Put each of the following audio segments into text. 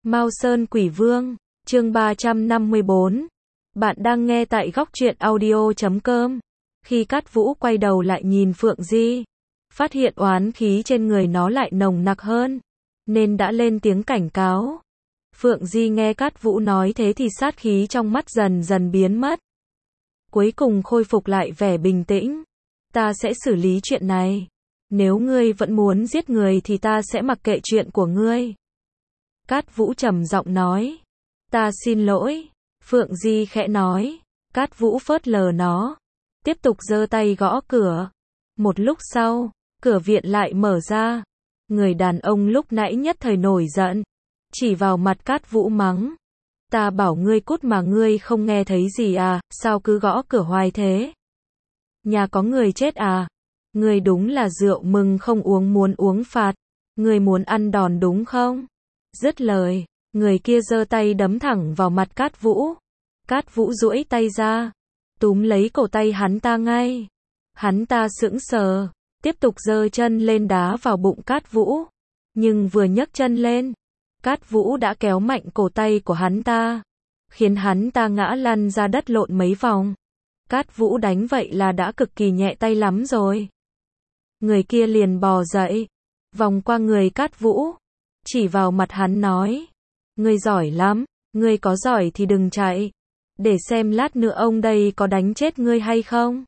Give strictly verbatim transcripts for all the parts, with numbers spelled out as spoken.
Mao Sơn Quỷ Vương, chương ba trăm năm mươi bốn. Bạn đang nghe tại góc truyện audio chấm com. Khi Cát Vũ quay đầu lại nhìn Phượng Di, phát hiện oán khí trên người nó lại nồng nặc hơn, nên đã lên tiếng cảnh cáo. Phượng Di nghe Cát Vũ nói thế thì sát khí trong mắt dần dần biến mất. Cuối cùng khôi phục lại vẻ bình tĩnh. Ta sẽ xử lý chuyện này. Nếu ngươi vẫn muốn giết người thì ta sẽ mặc kệ chuyện của ngươi. Cát Vũ trầm giọng nói. Ta xin lỗi. Phượng Di khẽ nói. Cát Vũ phớt lờ nó. Tiếp tục giơ tay gõ cửa. Một lúc sau, cửa viện lại mở ra. Người đàn ông lúc nãy nhất thời nổi giận. Chỉ vào mặt Cát Vũ mắng. Ta bảo ngươi cút mà ngươi không nghe thấy gì à, sao cứ gõ cửa hoài thế? Nhà có người chết à? Ngươi đúng là rượu mừng không uống muốn uống phạt. Ngươi muốn ăn đòn đúng không? Dứt lời, người kia giơ tay đấm thẳng vào mặt Cát Vũ. Cát Vũ duỗi tay ra, túm lấy cổ tay hắn ta ngay. Hắn ta sững sờ, tiếp tục giơ chân lên đá vào bụng Cát Vũ. Nhưng vừa nhấc chân lên, Cát Vũ đã kéo mạnh cổ tay của hắn ta, khiến hắn ta ngã lăn ra đất lộn mấy vòng. Cát Vũ đánh vậy là đã cực kỳ nhẹ tay lắm rồi. Người kia liền bò dậy, vòng qua người Cát Vũ, chỉ vào mặt hắn nói. Ngươi giỏi lắm, ngươi có giỏi thì đừng chạy. Để xem lát nữa ông đây có đánh chết ngươi hay không.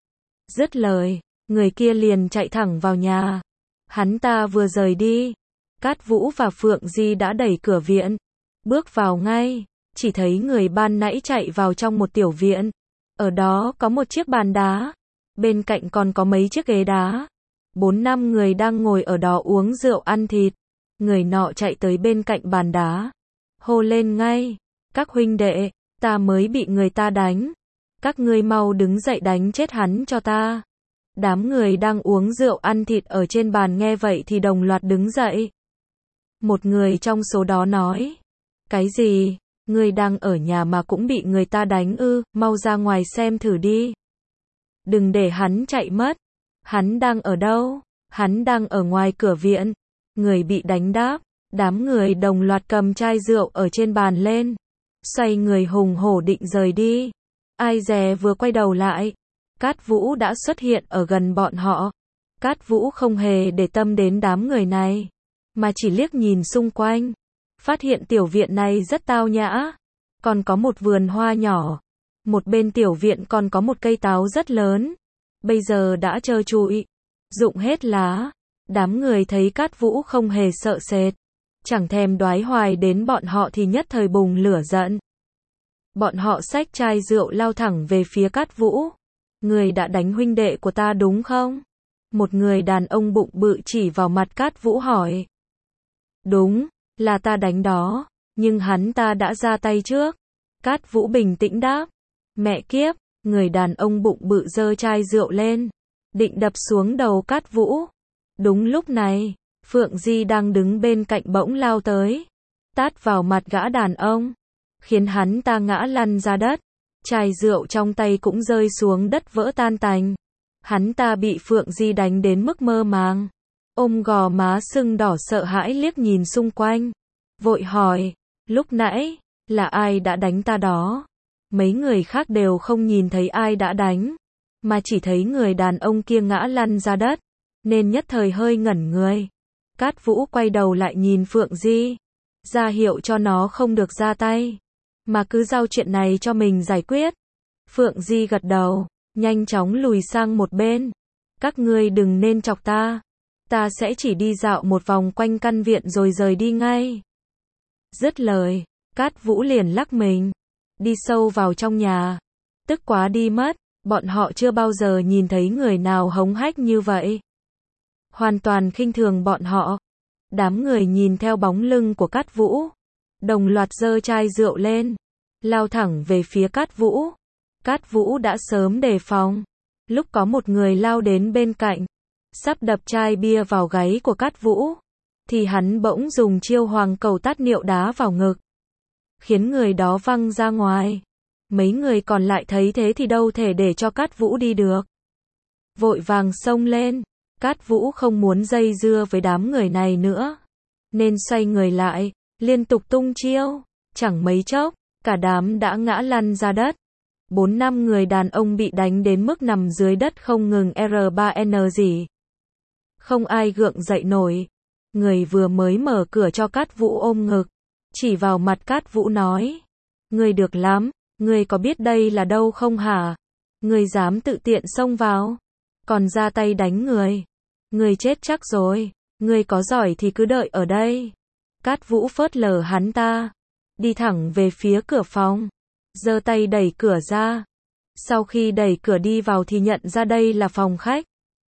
Dứt lời, người kia liền chạy thẳng vào nhà. Hắn ta vừa rời đi, Cát Vũ và Phượng Di đã đẩy cửa viện, bước vào ngay, chỉ thấy người ban nãy chạy vào trong một tiểu viện. Ở đó có một chiếc bàn đá, bên cạnh còn có mấy chiếc ghế đá. Bốn năm người đang ngồi ở đó uống rượu ăn thịt. Người nọ chạy tới bên cạnh bàn đá, hô lên ngay. Các huynh đệ, ta mới bị người ta đánh. Các ngươi mau đứng dậy đánh chết hắn cho ta. Đám người đang uống rượu ăn thịt ở trên bàn nghe vậy thì đồng loạt đứng dậy. Một người trong số đó nói. Cái gì? Ngươi đang ở nhà mà cũng bị người ta đánh ư? Mau ra ngoài xem thử đi. Đừng để hắn chạy mất. Hắn đang ở đâu? Hắn đang ở ngoài cửa viện. Người bị đánh đáp. Đám người đồng loạt cầm chai rượu ở trên bàn lên, xoay người hùng hổ định rời đi. Ai dè vừa quay đầu lại, Cát Vũ đã xuất hiện ở gần bọn họ. Cát Vũ không hề để tâm đến đám người này, mà chỉ liếc nhìn xung quanh, phát hiện tiểu viện này rất tao nhã, còn có một vườn hoa nhỏ. Một bên tiểu viện còn có một cây táo rất lớn, bây giờ đã trơ trụi, rụng hết lá. Đám người thấy Cát Vũ không hề sợ sệt, chẳng thèm đoái hoài đến bọn họ thì nhất thời bùng lửa giận. Bọn họ xách chai rượu lao thẳng về phía Cát Vũ. Người đã đánh huynh đệ của ta đúng không? Một người đàn ông bụng bự chỉ vào mặt Cát Vũ hỏi. Đúng, là ta đánh đó, nhưng hắn ta đã ra tay trước. Cát Vũ bình tĩnh đáp. Mẹ kiếp, người đàn ông bụng bự giơ chai rượu lên, định đập xuống đầu Cát Vũ. Đúng lúc này, Phượng Di đang đứng bên cạnh bỗng lao tới, tát vào mặt gã đàn ông, khiến hắn ta ngã lăn ra đất. Chai rượu trong tay cũng rơi xuống đất vỡ tan tành. Hắn ta bị Phượng Di đánh đến mức mơ màng, ôm gò má sưng đỏ sợ hãi liếc nhìn xung quanh, vội hỏi, lúc nãy, là ai đã đánh ta đó? Mấy người khác đều không nhìn thấy ai đã đánh, mà chỉ thấy người đàn ông kia ngã lăn ra đất, nên nhất thời hơi ngẩn người. Cát Vũ quay đầu lại nhìn Phượng Di, ra hiệu cho nó không được ra tay, mà cứ giao chuyện này cho mình giải quyết. Phượng Di gật đầu, nhanh chóng lùi sang một bên. Các ngươi đừng nên chọc ta, ta sẽ chỉ đi dạo một vòng quanh căn viện rồi rời đi ngay. Dứt lời, Cát Vũ liền lắc mình, đi sâu vào trong nhà. Tức quá đi mất, bọn họ chưa bao giờ nhìn thấy người nào hống hách như vậy. Hoàn toàn khinh thường bọn họ. Đám người nhìn theo bóng lưng của Cát Vũ, đồng loạt giơ chai rượu lên, lao thẳng về phía Cát Vũ. Cát Vũ đã sớm đề phòng. Lúc có một người lao đến bên cạnh, sắp đập chai bia vào gáy của Cát Vũ, thì hắn bỗng dùng chiêu hoàng cầu tát niệu đá vào ngực, khiến người đó văng ra ngoài. Mấy người còn lại thấy thế thì đâu thể để cho Cát Vũ đi được, vội vàng xông lên. Cát Vũ không muốn dây dưa với đám người này nữa, nên xoay người lại, liên tục tung chiêu, chẳng mấy chốc, cả đám đã ngã lăn ra đất. Bốn năm người đàn ông bị đánh đến mức nằm dưới đất không ngừng R ba N gì. Không ai gượng dậy nổi. Người vừa mới mở cửa cho Cát Vũ ôm ngực, chỉ vào mặt Cát Vũ nói: "Ngươi được lắm, ngươi có biết đây là đâu không hả? Ngươi dám tự tiện xông vào, còn ra tay đánh người. Ngươi chết chắc rồi, ngươi có giỏi thì cứ đợi ở đây." Cát Vũ phớt lờ hắn ta, đi thẳng về phía cửa phòng, giơ tay đẩy cửa ra. Sau khi đẩy cửa đi vào thì nhận ra đây là phòng khách.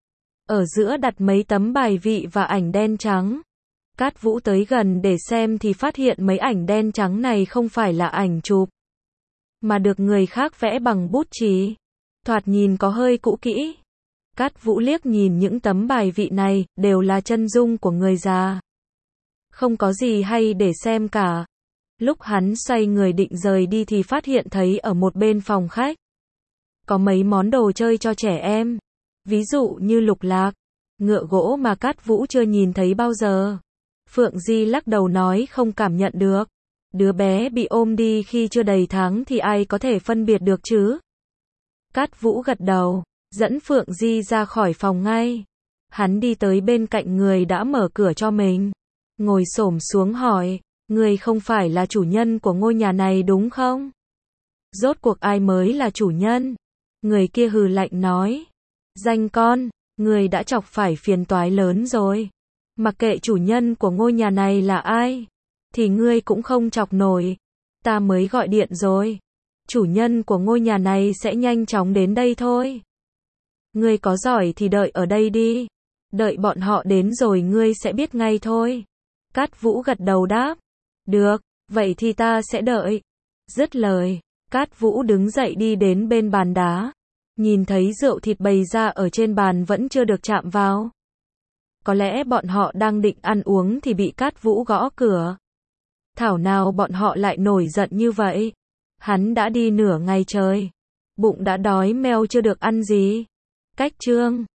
Ở giữa đặt mấy tấm bài vị và ảnh đen trắng. Cát Vũ tới gần để xem thì phát hiện mấy ảnh đen trắng này không phải là ảnh chụp, mà được người khác vẽ bằng bút chì. Thoạt nhìn có hơi cũ kỹ. Cát Vũ liếc nhìn những tấm bài vị này, đều là chân dung của người già. Không có gì hay để xem cả. Lúc hắn xoay người định rời đi thì phát hiện thấy ở một bên phòng khách có mấy món đồ chơi cho trẻ em. Ví dụ như lục lạc, ngựa gỗ mà Cát Vũ chưa nhìn thấy bao giờ. Phượng Di lắc đầu nói không cảm nhận được. Đứa bé bị ôm đi khi chưa đầy tháng thì ai có thể phân biệt được chứ? Cát Vũ gật đầu, dẫn Phượng Di ra khỏi phòng ngay. Hắn đi tới bên cạnh người đã mở cửa cho mình, ngồi xổm xuống hỏi: "Người không phải là chủ nhân của ngôi nhà này đúng không?" "Rốt cuộc ai mới là chủ nhân?" Người kia hừ lạnh nói: "Danh con, người đã chọc phải phiền toái lớn rồi. Mặc kệ chủ nhân của ngôi nhà này là ai, thì ngươi cũng không chọc nổi. Ta mới gọi điện rồi. Chủ nhân của ngôi nhà này sẽ nhanh chóng đến đây thôi. Ngươi có giỏi thì đợi ở đây đi. Đợi bọn họ đến rồi ngươi sẽ biết ngay thôi." Cát Vũ gật đầu đáp: "Được, vậy thì ta sẽ đợi." Dứt lời, Cát Vũ đứng dậy đi đến bên bàn đá. Nhìn thấy rượu thịt bày ra ở trên bàn vẫn chưa được chạm vào. Có lẽ bọn họ đang định ăn uống thì bị Cát Vũ gõ cửa. Thảo nào bọn họ lại nổi giận như vậy. Hắn đã đi nửa ngày trời, bụng đã đói meo chưa được ăn gì. Cách chương